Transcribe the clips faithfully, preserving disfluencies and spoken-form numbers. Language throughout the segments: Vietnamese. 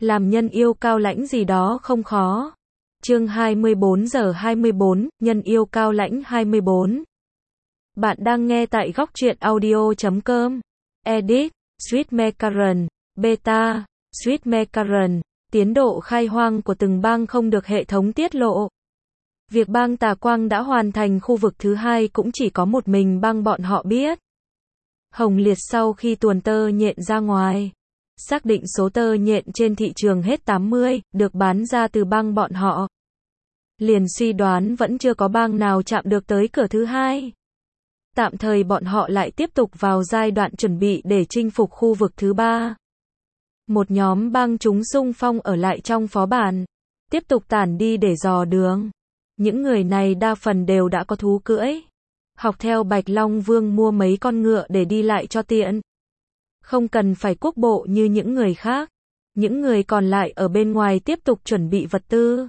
Làm nhân yêu cao lãnh gì đó không khó. Chương hai mươi bốn giờ hai mươi bốn, nhân yêu cao lãnh hai mươi bốn. Bạn đang nghe tại góc truyện audio chấm com. Edit, Sweet Macaron, Beta, Sweet Macaron. Tiến độ khai hoang của từng bang không được hệ thống tiết lộ. Việc bang Tà Quang đã hoàn thành khu vực thứ hai cũng chỉ có một mình bang bọn họ biết. Hồng Liệt sau khi tuồn tơ nhện ra ngoài, xác định số tơ nhện trên thị trường hết tám mươi, được bán ra từ bang bọn họ. Liền suy đoán vẫn chưa có bang nào chạm được tới cửa thứ hai. Tạm thời bọn họ lại tiếp tục vào giai đoạn chuẩn bị để chinh phục khu vực thứ ba. Một nhóm bang chúng xung phong ở lại trong phó bản, tiếp tục tản đi để dò đường. Những người này đa phần đều đã có thú cưỡi. Học theo Bạch Long Vương mua mấy con ngựa để đi lại cho tiện. Không cần phải quốc bộ như những người khác. Những người còn lại ở bên ngoài tiếp tục chuẩn bị vật tư.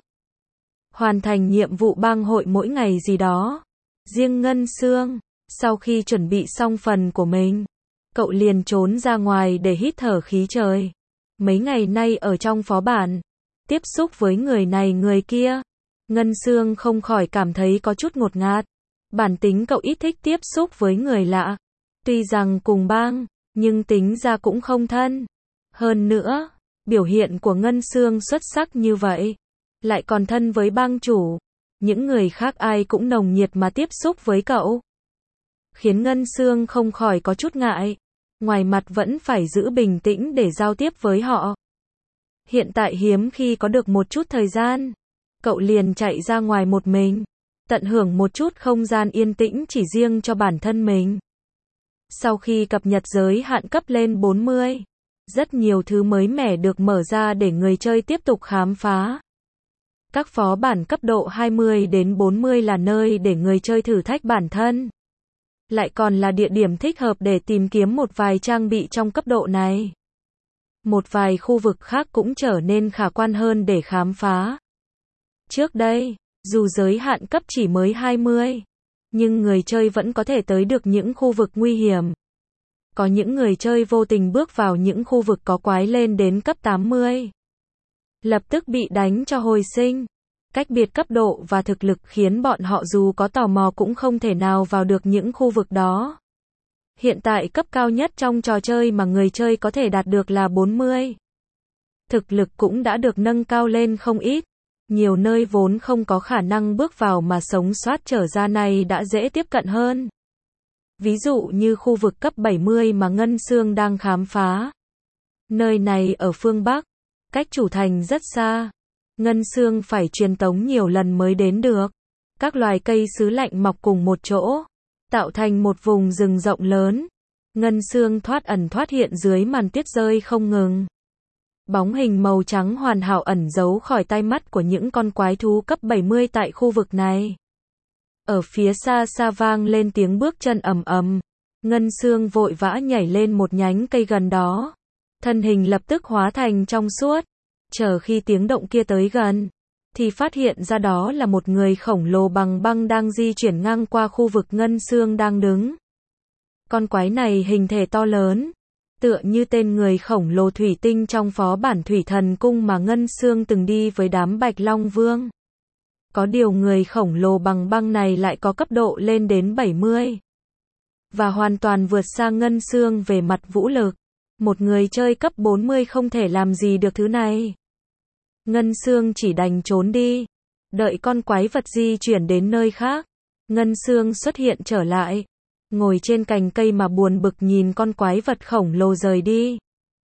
Hoàn thành nhiệm vụ bang hội mỗi ngày gì đó. Riêng Ngân Xương, sau khi chuẩn bị xong phần của mình, cậu liền trốn ra ngoài để hít thở khí trời. Mấy ngày nay ở trong phó bản, tiếp xúc với người này người kia, Ngân Xương không khỏi cảm thấy có chút ngột ngạt. Bản tính cậu ít thích tiếp xúc với người lạ. Tuy rằng cùng bang, nhưng tính ra cũng không thân. Hơn nữa, biểu hiện của Ngân Xương xuất sắc như vậy, lại còn thân với bang chủ. Những người khác ai cũng nồng nhiệt mà tiếp xúc với cậu, khiến Ngân Xương không khỏi có chút ngại. Ngoài mặt vẫn phải giữ bình tĩnh để giao tiếp với họ. Hiện tại hiếm khi có được một chút thời gian, cậu liền chạy ra ngoài một mình, tận hưởng một chút không gian yên tĩnh chỉ riêng cho bản thân mình. Sau khi cập nhật giới hạn cấp lên bốn mươi, rất nhiều thứ mới mẻ được mở ra để người chơi tiếp tục khám phá. Các phó bản cấp độ hai mươi đến bốn mươi là nơi để người chơi thử thách bản thân. Lại còn là địa điểm thích hợp để tìm kiếm một vài trang bị trong cấp độ này. Một vài khu vực khác cũng trở nên khả quan hơn để khám phá. Trước đây, dù giới hạn cấp chỉ mới hai mươi, nhưng người chơi vẫn có thể tới được những khu vực nguy hiểm. Có những người chơi vô tình bước vào những khu vực có quái lên đến cấp tám mươi. Lập tức bị đánh cho hồi sinh. Cách biệt cấp độ và thực lực khiến bọn họ dù có tò mò cũng không thể nào vào được những khu vực đó. Hiện tại cấp cao nhất trong trò chơi mà người chơi có thể đạt được là bốn mươi. Thực lực cũng đã được nâng cao lên không ít. Nhiều nơi vốn không có khả năng bước vào mà sống sót trở ra này đã dễ tiếp cận hơn. Ví dụ như khu vực cấp bảy mươi mà Ngân Xương đang khám phá. Nơi này ở phương Bắc, cách chủ thành rất xa. Ngân Xương phải truyền tống nhiều lần mới đến được. Các loài cây xứ lạnh mọc cùng một chỗ, tạo thành một vùng rừng rộng lớn. Ngân Xương thoát ẩn thoát hiện dưới màn tuyết rơi không ngừng. Bóng hình màu trắng hoàn hảo ẩn giấu khỏi tai mắt của những con quái thú cấp bảy mươi tại khu vực này. Ở phía xa xa vang lên tiếng bước chân ầm ầm. Ngân Xương vội vã nhảy lên một nhánh cây gần đó. Thân hình lập tức hóa thành trong suốt. Chờ khi tiếng động kia tới gần, thì phát hiện ra đó là một người khổng lồ bằng băng đang di chuyển ngang qua khu vực Ngân Xương đang đứng. Con quái này hình thể to lớn, tựa như tên người khổng lồ thủy tinh trong phó bản Thủy Thần Cung mà Ngân Xương từng đi với đám Bạch Long Vương. Có điều người khổng lồ bằng băng này lại có cấp độ lên đến bảy mươi. Và hoàn toàn vượt xa Ngân Xương về mặt vũ lực. Một người chơi cấp bốn mươi không thể làm gì được thứ này. Ngân Xương chỉ đành trốn đi. Đợi con quái vật di chuyển đến nơi khác. Ngân Xương xuất hiện trở lại. Ngồi trên cành cây mà buồn bực nhìn con quái vật khổng lồ rời đi.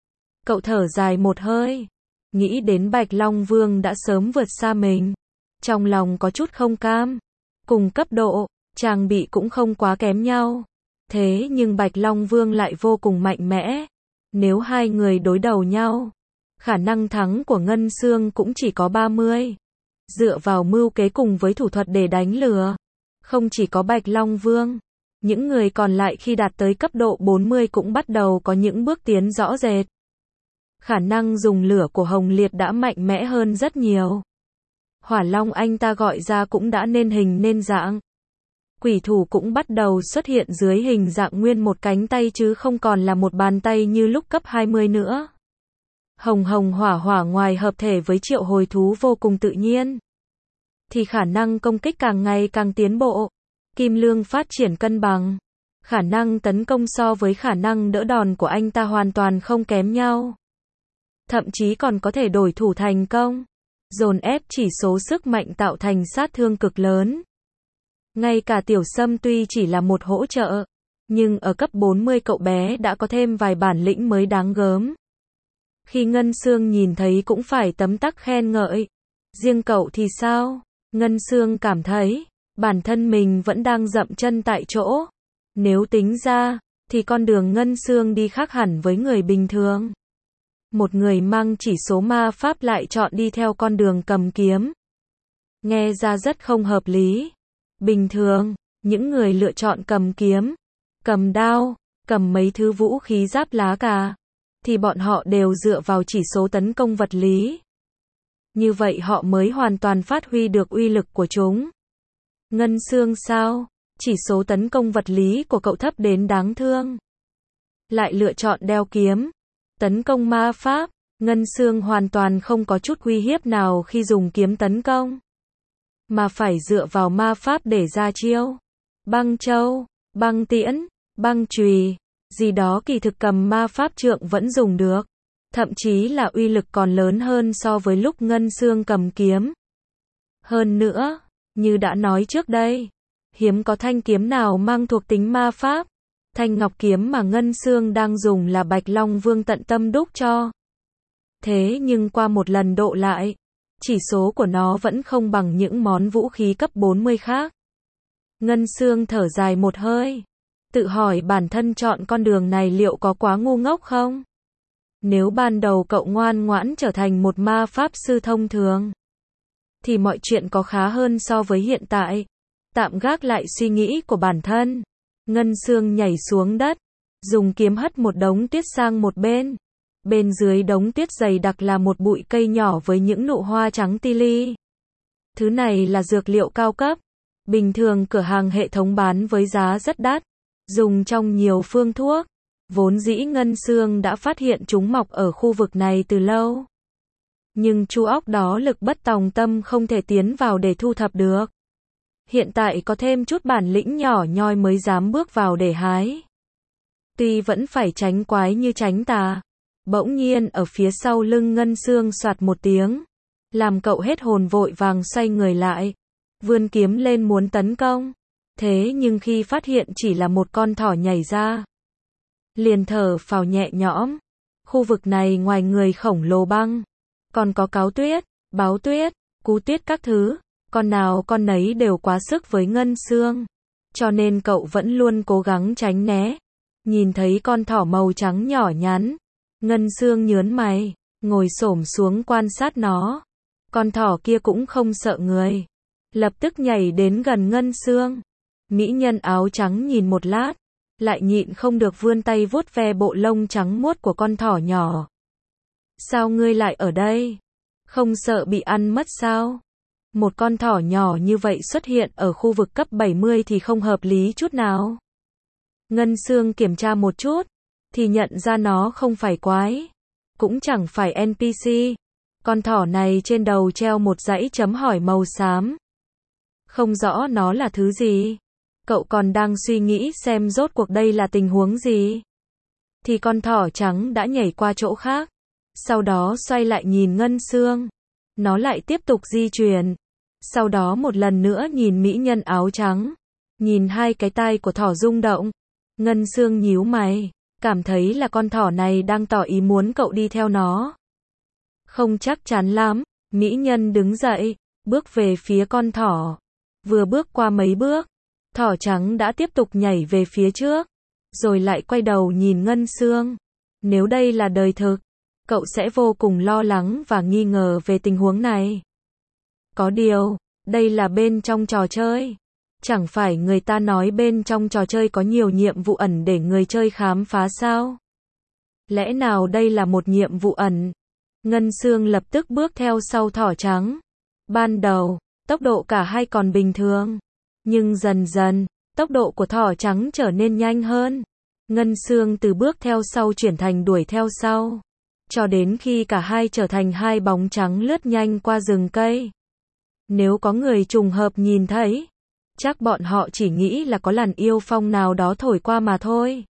Cậu thở dài một hơi. Nghĩ đến Bạch Long Vương đã sớm vượt xa mình. Trong lòng có chút không cam. Cùng cấp độ, trang bị cũng không quá kém nhau. Thế nhưng Bạch Long Vương lại vô cùng mạnh mẽ. Nếu hai người đối đầu nhau, khả năng thắng của Ngân Xương cũng chỉ có ba mươi. Dựa vào mưu kế cùng với thủ thuật để đánh lừa, không chỉ có Bạch Long Vương, những người còn lại khi đạt tới cấp độ bốn mươi cũng bắt đầu có những bước tiến rõ rệt. Khả năng dùng lửa của Hồng Liệt đã mạnh mẽ hơn rất nhiều. Hỏa Long anh ta gọi ra cũng đã nên hình nên dạng. Quỷ thủ cũng bắt đầu xuất hiện dưới hình dạng nguyên một cánh tay chứ không còn là một bàn tay như lúc cấp hai mươi nữa. hồng hồng hỏa hỏa ngoài hợp thể với triệu hồi thú vô cùng tự nhiên, thì khả năng công kích càng ngày càng tiến bộ. Kim Lương phát triển cân bằng. Khả năng tấn công so với khả năng đỡ đòn của anh ta hoàn toàn không kém nhau. Thậm chí còn có thể đổi thủ thành công. Dồn ép chỉ số sức mạnh tạo thành sát thương cực lớn. Ngay cả Tiểu Sâm tuy chỉ là một hỗ trợ, nhưng ở cấp bốn mươi cậu bé đã có thêm vài bản lĩnh mới đáng gớm. Khi Ngân Sương nhìn thấy cũng phải tấm tắc khen ngợi. Riêng cậu thì sao? Ngân Sương cảm thấy, bản thân mình vẫn đang dậm chân tại chỗ. Nếu tính ra, thì con đường Ngân Sương đi khác hẳn với người bình thường. Một người mang chỉ số ma pháp lại chọn đi theo con đường cầm kiếm. Nghe ra rất không hợp lý. Bình thường, những người lựa chọn cầm kiếm, cầm đao, cầm mấy thứ vũ khí giáp lá cà, thì bọn họ đều dựa vào chỉ số tấn công vật lý. Như vậy họ mới hoàn toàn phát huy được uy lực của chúng. Ngân Sương sao? Chỉ số tấn công vật lý của cậu thấp đến đáng thương. Lại lựa chọn đeo kiếm. Tấn công ma pháp. Ngân Sương hoàn toàn không có chút uy hiếp nào khi dùng kiếm tấn công. Mà phải dựa vào ma pháp để ra chiêu. Băng châu, băng tiễn, băng chùy, gì đó kỳ thực cầm ma pháp trượng vẫn dùng được. Thậm chí là uy lực còn lớn hơn so với lúc Ngân Sương cầm kiếm. Hơn nữa, như đã nói trước đây, hiếm có thanh kiếm nào mang thuộc tính ma pháp. Thanh ngọc kiếm mà Ngân Sương đang dùng là Bạch Long Vương tận tâm đúc cho. Thế nhưng qua một lần độ lại, chỉ số của nó vẫn không bằng những món vũ khí cấp bốn mươi khác. Ngân Sương thở dài một hơi, tự hỏi bản thân chọn con đường này liệu có quá ngu ngốc không? Nếu ban đầu cậu ngoan ngoãn trở thành một ma pháp sư thông thường, thì mọi chuyện có khá hơn so với hiện tại. Tạm gác lại suy nghĩ của bản thân, Ngân Sương nhảy xuống đất, dùng kiếm hất một đống tuyết sang một bên. Bên dưới đống tuyết dày đặc là một bụi cây nhỏ với những nụ hoa trắng ti li. Thứ này là dược liệu cao cấp, bình thường cửa hàng hệ thống bán với giá rất đắt, dùng trong nhiều phương thuốc. Vốn dĩ Ngân Sương đã phát hiện chúng mọc ở khu vực này từ lâu. Nhưng chú óc đó lực bất tòng tâm không thể tiến vào để thu thập được. Hiện tại có thêm chút bản lĩnh nhỏ nhoi mới dám bước vào để hái. Tuy vẫn phải tránh quái như tránh tà. Bỗng nhiên ở phía sau lưng Ngân Sương soạt một tiếng, làm cậu hết hồn vội vàng xoay người lại, vươn kiếm lên muốn tấn công. Thế nhưng khi phát hiện chỉ là một con thỏ nhảy ra, liền thở phào nhẹ nhõm. Khu vực này ngoài người khổng lồ băng, còn có cáo tuyết, báo tuyết, cú tuyết các thứ, con nào con nấy đều quá sức với Ngân Sương. Cho nên cậu vẫn luôn cố gắng tránh né. Nhìn thấy con thỏ màu trắng nhỏ nhắn, Ngân Sương nhớn mày, ngồi xổm xuống quan sát nó. Con thỏ kia cũng không sợ người, lập tức nhảy đến gần Ngân Sương. Mỹ nhân áo trắng nhìn một lát, lại nhịn không được vươn tay vuốt ve bộ lông trắng muốt của con thỏ nhỏ. Sao ngươi lại ở đây? Không sợ bị ăn mất sao? Một con thỏ nhỏ như vậy xuất hiện ở khu vực cấp bảy mươi thì không hợp lý chút nào. Ngân Sương kiểm tra một chút, thì nhận ra nó không phải quái, cũng chẳng phải en pê xê. Con thỏ này trên đầu treo một dãy chấm hỏi màu xám. Không rõ nó là thứ gì. Cậu còn đang suy nghĩ xem rốt cuộc đây là tình huống gì, thì con thỏ trắng đã nhảy qua chỗ khác. Sau đó xoay lại nhìn Ngân Sương. Nó lại tiếp tục di chuyển. Sau đó một lần nữa nhìn mỹ nhân áo trắng. Nhìn hai cái tai của thỏ rung động. Ngân Sương nhíu mày, cảm thấy là con thỏ này đang tỏ ý muốn cậu đi theo nó. Không chắc chắn lắm. Mỹ nhân đứng dậy, bước về phía con thỏ. Vừa bước qua mấy bước, thỏ trắng đã tiếp tục nhảy về phía trước, rồi lại quay đầu nhìn Ngân Sương. Nếu đây là đời thực, cậu sẽ vô cùng lo lắng và nghi ngờ về tình huống này. Có điều, đây là bên trong trò chơi. Chẳng phải người ta nói bên trong trò chơi có nhiều nhiệm vụ ẩn để người chơi khám phá sao? Lẽ nào đây là một nhiệm vụ ẩn? Ngân Sương lập tức bước theo sau thỏ trắng. Ban đầu, tốc độ cả hai còn bình thường. Nhưng dần dần, tốc độ của thỏ trắng trở nên nhanh hơn. Ngân Sương từ bước theo sau chuyển thành đuổi theo sau. cho đến khi cả hai trở thành hai bóng trắng lướt nhanh qua rừng cây. Nếu có người trùng hợp nhìn thấy, chắc bọn họ chỉ nghĩ là có làn yêu phong nào đó thổi qua mà thôi.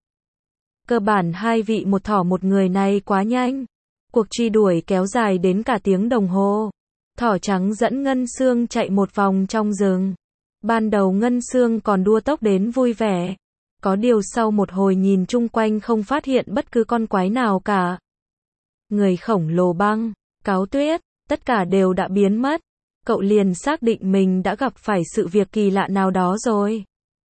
Cơ bản hai vị một thỏ một người này quá nhanh. Cuộc truy đuổi kéo dài đến cả tiếng đồng hồ. Thỏ trắng dẫn Ngân Xương chạy một vòng trong rừng. Ban đầu Ngân Xương còn đua tốc đến vui vẻ. Có điều sau một hồi nhìn chung quanh không phát hiện bất cứ con quái nào cả. Người khổng lồ băng, cáo tuyết, tất cả đều đã biến mất. Cậu liền xác định mình đã gặp phải sự việc kỳ lạ nào đó rồi.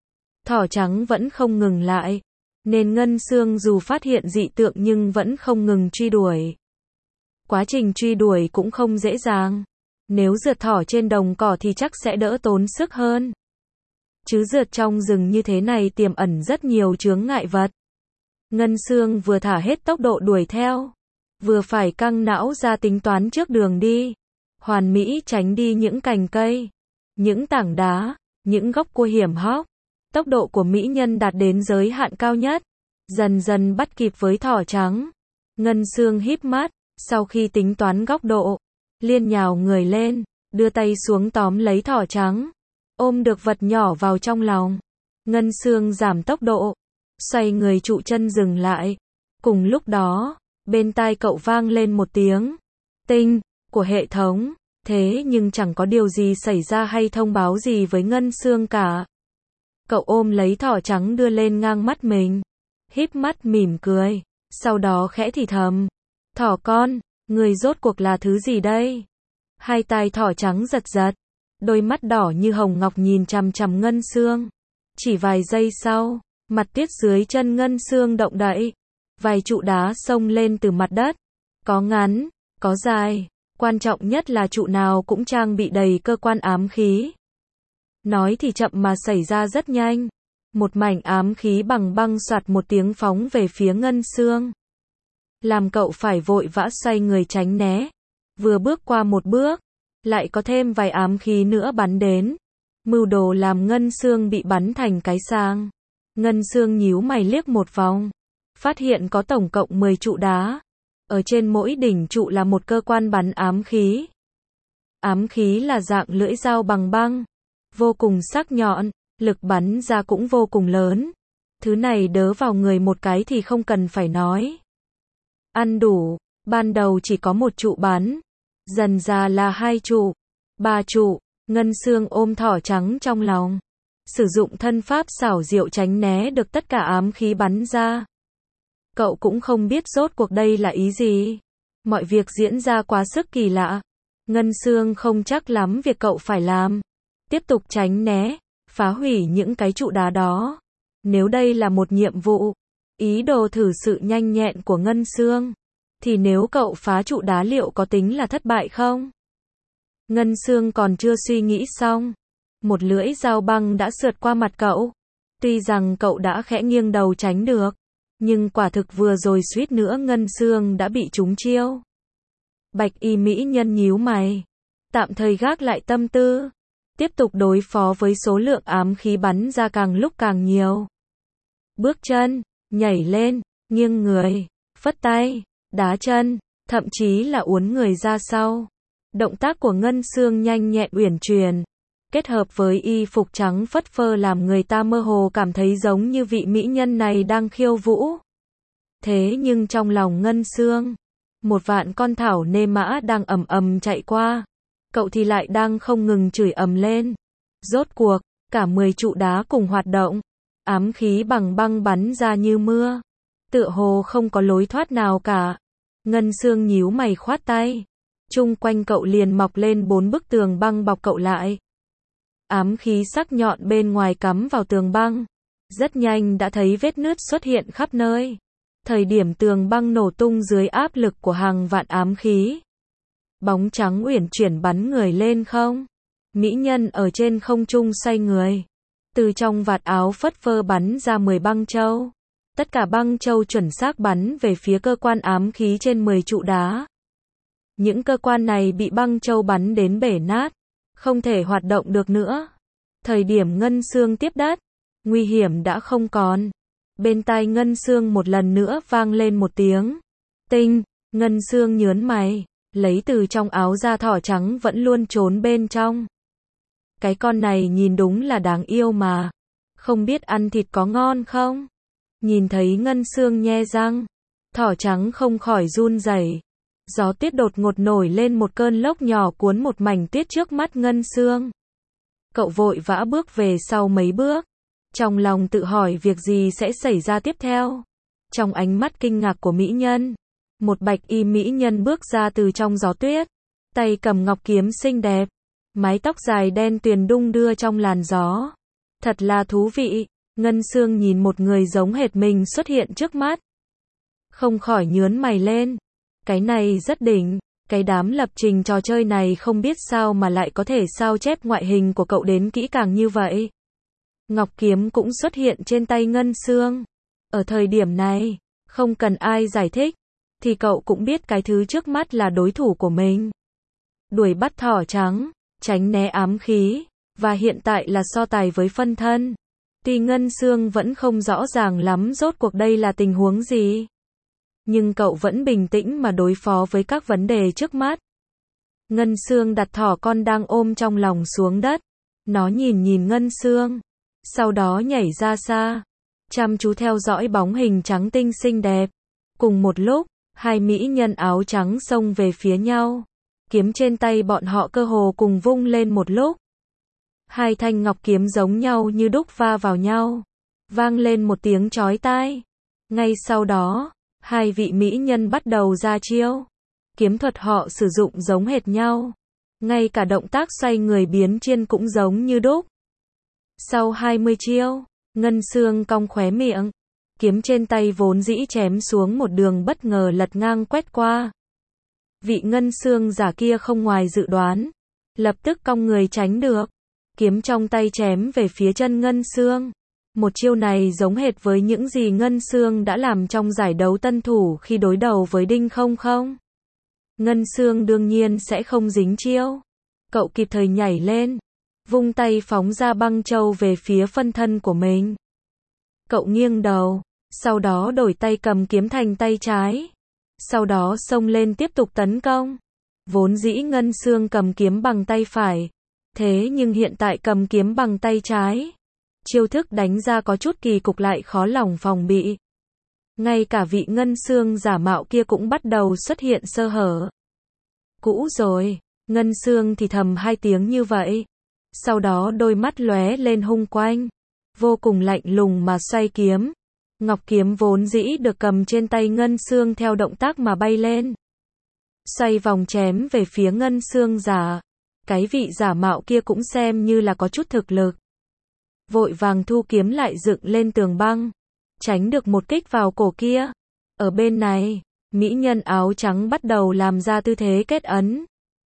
Thỏ trắng vẫn không ngừng lại, nên Ngân Xương dù phát hiện dị tượng nhưng vẫn không ngừng truy đuổi. Quá trình truy đuổi cũng không dễ dàng. Nếu rượt thỏ trên đồng cỏ thì chắc sẽ đỡ tốn sức hơn. Chứ rượt trong rừng như thế này tiềm ẩn rất nhiều chướng ngại vật. Ngân Xương vừa thả hết tốc độ đuổi theo, vừa phải căng não ra tính toán trước đường đi. Hoàn mỹ tránh đi những cành cây, những tảng đá, những góc cua hiểm hóc. Tốc độ của mỹ nhân đạt đến giới hạn cao nhất, dần dần bắt kịp với thỏ trắng. Ngân Xương híp mắt, sau khi tính toán góc độ, liền nhào người lên, đưa tay xuống tóm lấy thỏ trắng, ôm được vật nhỏ vào trong lòng. Ngân Xương giảm tốc độ, xoay người trụ chân dừng lại. Cùng lúc đó, bên tai cậu vang lên một tiếng tinh của hệ thống, thế nhưng chẳng có điều gì xảy ra hay thông báo gì với Ngân Xương cả. Cậu ôm lấy thỏ trắng đưa lên ngang mắt mình, híp mắt mỉm cười, sau đó khẽ thì thầm, thỏ con, người rốt cuộc là thứ gì đây? Hai tai thỏ trắng giật giật, đôi mắt đỏ như hồng ngọc nhìn chằm chằm Ngân Xương. Chỉ vài giây sau, mặt tuyết dưới chân Ngân Xương động đậy, vài trụ đá xông lên từ mặt đất, có ngắn, có dài, quan trọng nhất là trụ nào cũng trang bị đầy cơ quan ám khí. Nói thì chậm mà xảy ra rất nhanh. Một mảnh ám khí bằng băng soạt một tiếng phóng về phía Ngân Xương. Làm cậu phải vội vã xoay người tránh né. Vừa bước qua một bước, lại có thêm vài ám khí nữa bắn đến. Mưu đồ làm Ngân Xương bị bắn thành cái sang. Ngân Xương nhíu mày liếc một vòng, phát hiện có tổng cộng mười trụ đá. Ở trên mỗi đỉnh trụ là một cơ quan bắn ám khí. Ám khí là dạng lưỡi dao bằng băng, vô cùng sắc nhọn, lực bắn ra cũng vô cùng lớn. Thứ này đớ vào người một cái thì không cần phải nói. Ăn đủ, ban đầu chỉ có một trụ bắn, dần ra là hai trụ, ba trụ. Ngân Xương ôm thỏ trắng trong lòng, sử dụng thân pháp xảo diệu tránh né được tất cả ám khí bắn ra. Cậu cũng không biết rốt cuộc đây là ý gì. Mọi việc diễn ra quá sức kỳ lạ. Ngân Xương không chắc lắm việc cậu phải làm. Tiếp tục tránh né, phá hủy những cái trụ đá đó. Nếu đây là một nhiệm vụ, ý đồ thử sự nhanh nhẹn của Ngân Xương, thì nếu cậu phá trụ đá liệu có tính là thất bại không? Ngân Xương còn chưa suy nghĩ xong, một lưỡi dao băng đã sượt qua mặt cậu. Tuy rằng cậu đã khẽ nghiêng đầu tránh được, nhưng quả thực vừa rồi suýt nữa Ngân Xương đã bị trúng chiêu. Bạch y mỹ nhân nhíu mày, tạm thời gác lại tâm tư, tiếp tục đối phó với số lượng ám khí bắn ra càng lúc càng nhiều. Bước chân, nhảy lên, nghiêng người, phất tay, đá chân, thậm chí là uốn người ra sau. Động tác của Ngân Xương nhanh nhẹn uyển chuyển, kết hợp với y phục trắng phất phơ làm người ta mơ hồ cảm thấy giống như vị mỹ nhân này đang khiêu vũ. Thế nhưng trong lòng Ngân Xương, một vạn con thảo nê mã đang ầm ầm chạy qua, cậu thì lại đang không ngừng chửi ầm lên. Rốt cuộc, cả mười trụ đá cùng hoạt động, ám khí bằng băng bắn ra như mưa, tựa hồ không có lối thoát nào cả. Ngân Xương nhíu mày khoát tay, chung quanh cậu liền mọc lên bốn bức tường băng bọc cậu lại. Ám khí sắc nhọn bên ngoài cắm vào tường băng, rất nhanh đã thấy vết nứt xuất hiện khắp nơi. Thời điểm tường băng nổ tung dưới áp lực của hàng vạn ám khí, bóng trắng uyển chuyển bắn người lên không. Mỹ nhân ở trên không trung xoay người, từ trong vạt áo phất phơ bắn ra mười băng châu. Tất cả băng châu chuẩn xác bắn về phía cơ quan ám khí trên mười trụ đá. Những cơ quan này bị băng châu bắn đến bể nát, không thể hoạt động được nữa. Thời điểm Ngân Xương tiếp đất, nguy hiểm đã không còn. Bên tai Ngân Xương một lần nữa vang lên một tiếng tinh Ngân Xương nhớn mày, lấy từ trong áo ra thỏ trắng vẫn luôn trốn bên trong. Cái con này nhìn đúng là đáng yêu mà. Không biết ăn thịt có ngon không? Nhìn thấy Ngân Xương nhe răng, thỏ trắng không khỏi run rẩy. Gió tuyết đột ngột nổi lên một cơn lốc nhỏ cuốn một mảnh tuyết trước mắt Ngân Xương. Cậu vội vã bước về sau mấy bước, trong lòng tự hỏi việc gì sẽ xảy ra tiếp theo. Trong ánh mắt kinh ngạc của mỹ nhân, một bạch y mỹ nhân bước ra từ trong gió tuyết, tay cầm ngọc kiếm xinh đẹp, mái tóc dài đen tuyền đung đưa trong làn gió. Thật là thú vị. Ngân Xương nhìn một người giống hệt mình xuất hiện trước mắt, không khỏi nhớn mày lên. Cái này rất đỉnh, cái đám lập trình trò chơi này không biết sao mà lại có thể sao chép ngoại hình của cậu đến kỹ càng như vậy. Ngọc kiếm cũng xuất hiện trên tay Ngân Xương. Ở thời điểm này, không cần ai giải thích, thì cậu cũng biết cái thứ trước mắt là đối thủ của mình. Đuổi bắt thỏ trắng, tránh né ám khí, và hiện tại là so tài với phân thân. Tuy Ngân Xương vẫn không rõ ràng lắm rốt cuộc đây là tình huống gì, nhưng cậu vẫn bình tĩnh mà đối phó với các vấn đề trước mắt. Ngân Xương đặt thỏ con đang ôm trong lòng xuống đất. Nó nhìn nhìn Ngân Xương, sau đó nhảy ra xa, chăm chú theo dõi bóng hình trắng tinh xinh đẹp. Cùng một lúc, hai mỹ nhân áo trắng xông về phía nhau. Kiếm trên tay bọn họ cơ hồ cùng vung lên một lúc. Hai thanh ngọc kiếm giống nhau như đúc va vào nhau, vang lên một tiếng chói tai. Ngay sau đó, hai vị mỹ nhân bắt đầu ra chiêu. Kiếm thuật họ sử dụng giống hệt nhau, ngay cả động tác xoay người biến chiên cũng giống như đúc. Sau hai mươi chiêu, Ngân Xương cong khóe miệng, kiếm trên tay vốn dĩ chém xuống một đường bất ngờ lật ngang quét qua. Vị Ngân Xương giả kia không ngoài dự đoán, lập tức cong người tránh được. Kiếm trong tay chém về phía chân Ngân Xương. Một chiêu này giống hệt với những gì Ngân Xương đã làm trong giải đấu tân thủ khi đối đầu với Đinh Không Không. Ngân Xương đương nhiên sẽ không dính chiêu. Cậu kịp thời nhảy lên, vung tay phóng ra băng châu về phía phân thân của mình. Cậu nghiêng đầu, sau đó đổi tay cầm kiếm thành tay trái. Sau đó xông lên tiếp tục tấn công. Vốn dĩ Ngân Xương cầm kiếm bằng tay phải, thế nhưng hiện tại cầm kiếm bằng tay trái. Chiêu thức đánh ra có chút kỳ cục lại khó lòng phòng bị. Ngay cả vị Ngân Xương giả mạo kia cũng bắt đầu xuất hiện sơ hở. Cũ rồi, Ngân Xương thì thầm hai tiếng như vậy. Sau đó đôi mắt lóe lên hung quanh, vô cùng lạnh lùng mà xoay kiếm. Ngọc kiếm vốn dĩ được cầm trên tay Ngân Xương theo động tác mà bay lên, xoay vòng chém về phía Ngân Xương giả. Cái vị giả mạo kia cũng xem như là có chút thực lực, vội vàng thu kiếm lại dựng lên tường băng, tránh được một kích vào cổ kia. Ở bên này, mỹ nhân áo trắng bắt đầu làm ra tư thế kết ấn.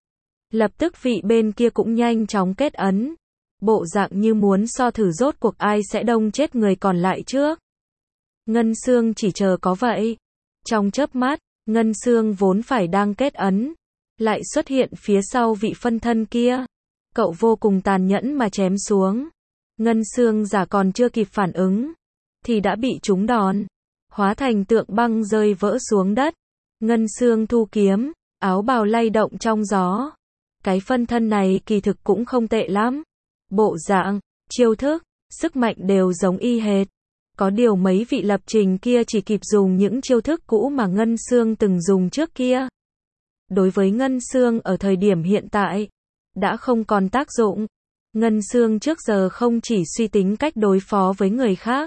Lập tức vị bên kia cũng nhanh chóng kết ấn, bộ dạng như muốn so thử rốt cuộc ai sẽ đông chết người còn lại trước. Ngân Xương chỉ chờ có vậy. Trong chớp mắt, Ngân Xương vốn phải đang kết ấn, lại xuất hiện phía sau vị phân thân kia. Cậu vô cùng tàn nhẫn mà chém xuống. Ngân Xương giả còn chưa kịp phản ứng, thì đã bị trúng đòn, hóa thành tượng băng rơi vỡ xuống đất. Ngân Xương thu kiếm, áo bào lay động trong gió. Cái phân thân này kỳ thực cũng không tệ lắm. Bộ dạng, chiêu thức, sức mạnh đều giống y hệt. Có điều mấy vị lập trình kia chỉ kịp dùng những chiêu thức cũ mà Ngân Xương từng dùng trước kia. Đối với Ngân Xương ở thời điểm hiện tại, đã không còn tác dụng. Ngân Xương trước giờ không chỉ suy tính cách đối phó với người khác,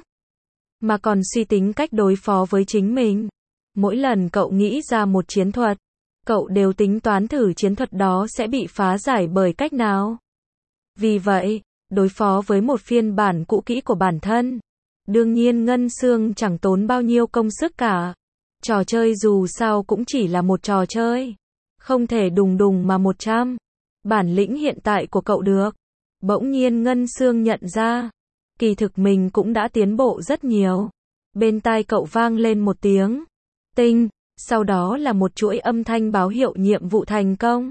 mà còn suy tính cách đối phó với chính mình. Mỗi lần cậu nghĩ ra một chiến thuật, cậu đều tính toán thử chiến thuật đó sẽ bị phá giải bởi cách nào. Vì vậy, đối phó với một phiên bản cũ kỹ của bản thân, đương nhiên Ngân Xương chẳng tốn bao nhiêu công sức cả. Trò chơi dù sao cũng chỉ là một trò chơi, không thể đùng đùng mà một trăm. Bản lĩnh hiện tại của cậu được. Bỗng nhiên Ngân Xương nhận ra, kỳ thực mình cũng đã tiến bộ rất nhiều. Bên tai cậu vang lên một tiếng tinh, sau đó là một chuỗi âm thanh báo hiệu nhiệm vụ thành công.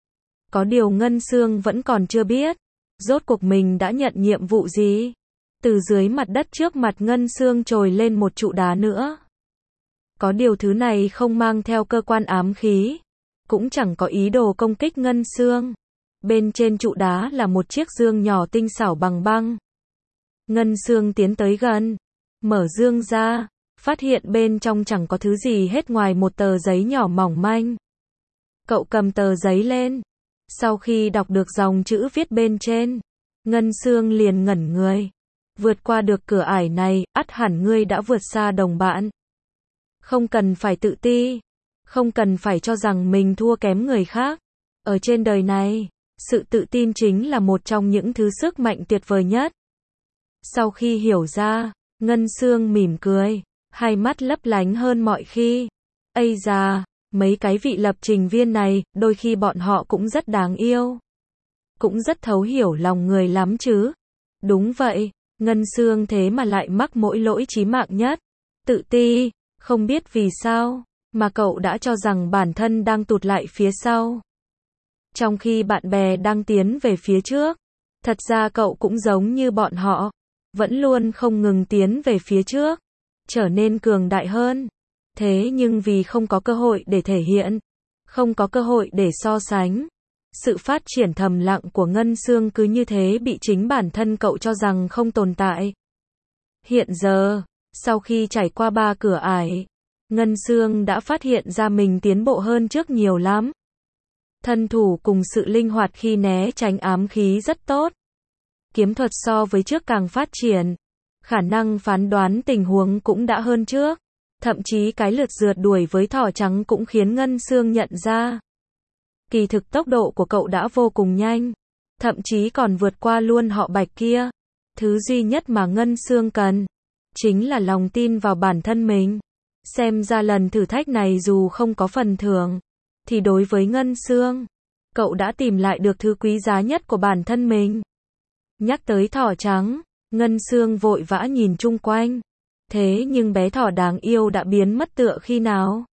Có điều Ngân Xương vẫn còn chưa biết, rốt cuộc mình đã nhận nhiệm vụ gì. Từ dưới mặt đất trước mặt Ngân Xương trồi lên một trụ đá nữa. Có điều thứ này không mang theo cơ quan ám khí, cũng chẳng có ý đồ công kích Ngân Xương. Bên trên trụ đá là một chiếc dương nhỏ tinh xảo bằng băng. Ngân Xương tiến tới gần, mở dương ra, phát hiện bên trong chẳng có thứ gì hết ngoài một tờ giấy nhỏ mỏng manh. Cậu cầm tờ giấy lên, sau khi đọc được dòng chữ viết bên trên, Ngân Xương liền ngẩn người. Vượt qua được cửa ải này, ắt hẳn ngươi đã vượt xa đồng bạn. Không cần phải tự ti, không cần phải cho rằng mình thua kém người khác. Ở trên đời này, sự tự tin chính là một trong những thứ sức mạnh tuyệt vời nhất. Sau khi hiểu ra, Ngân Xương mỉm cười, hai mắt lấp lánh hơn mọi khi. Ây da, mấy cái vị lập trình viên này, đôi khi bọn họ cũng rất đáng yêu. Cũng rất thấu hiểu lòng người lắm chứ. Đúng vậy, Ngân Xương thế mà lại mắc mỗi lỗi chí mạng nhất. Tự ti, không biết vì sao, mà cậu đã cho rằng bản thân đang tụt lại phía sau. Trong khi bạn bè đang tiến về phía trước, thật ra cậu cũng giống như bọn họ, vẫn luôn không ngừng tiến về phía trước, trở nên cường đại hơn. Thế nhưng vì không có cơ hội để thể hiện, không có cơ hội để so sánh, sự phát triển thầm lặng của Ngân Xương cứ như thế bị chính bản thân cậu cho rằng không tồn tại. Hiện giờ, sau khi trải qua ba cửa ải, Ngân Xương đã phát hiện ra mình tiến bộ hơn trước nhiều lắm. Thân thủ cùng sự linh hoạt khi né tránh ám khí rất tốt. Kiếm thuật so với trước càng phát triển. Khả năng phán đoán tình huống cũng đã hơn trước. Thậm chí cái lượt rượt đuổi với thỏ trắng cũng khiến Ngân Xương nhận ra. Kỳ thực tốc độ của cậu đã vô cùng nhanh. Thậm chí còn vượt qua luôn họ Bạch kia. Thứ duy nhất mà Ngân Xương cần, chính là lòng tin vào bản thân mình. Xem ra lần thử thách này dù không có phần thưởng, thì đối với Ngân Xương, cậu đã tìm lại được thứ quý giá nhất của bản thân mình. Nhắc tới thỏ trắng, Ngân Xương vội vã nhìn chung quanh. Thế nhưng bé thỏ đáng yêu đã biến mất tựa khi nào?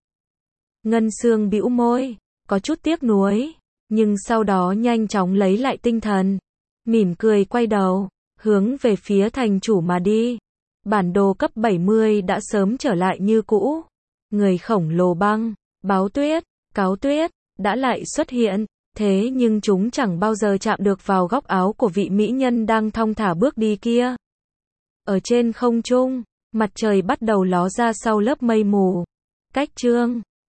Ngân Xương bĩu môi, có chút tiếc nuối, nhưng sau đó nhanh chóng lấy lại tinh thần, mỉm cười quay đầu, hướng về phía thành chủ mà đi. Bản đồ cấp bảy mươi đã sớm trở lại như cũ. Người khổng lồ băng, báo tuyết, cáo tuyết, đã lại xuất hiện, thế nhưng chúng chẳng bao giờ chạm được vào góc áo của vị mỹ nhân đang thong thả bước đi kia. Ở trên không trung, mặt trời bắt đầu ló ra sau lớp mây mù. Cách chương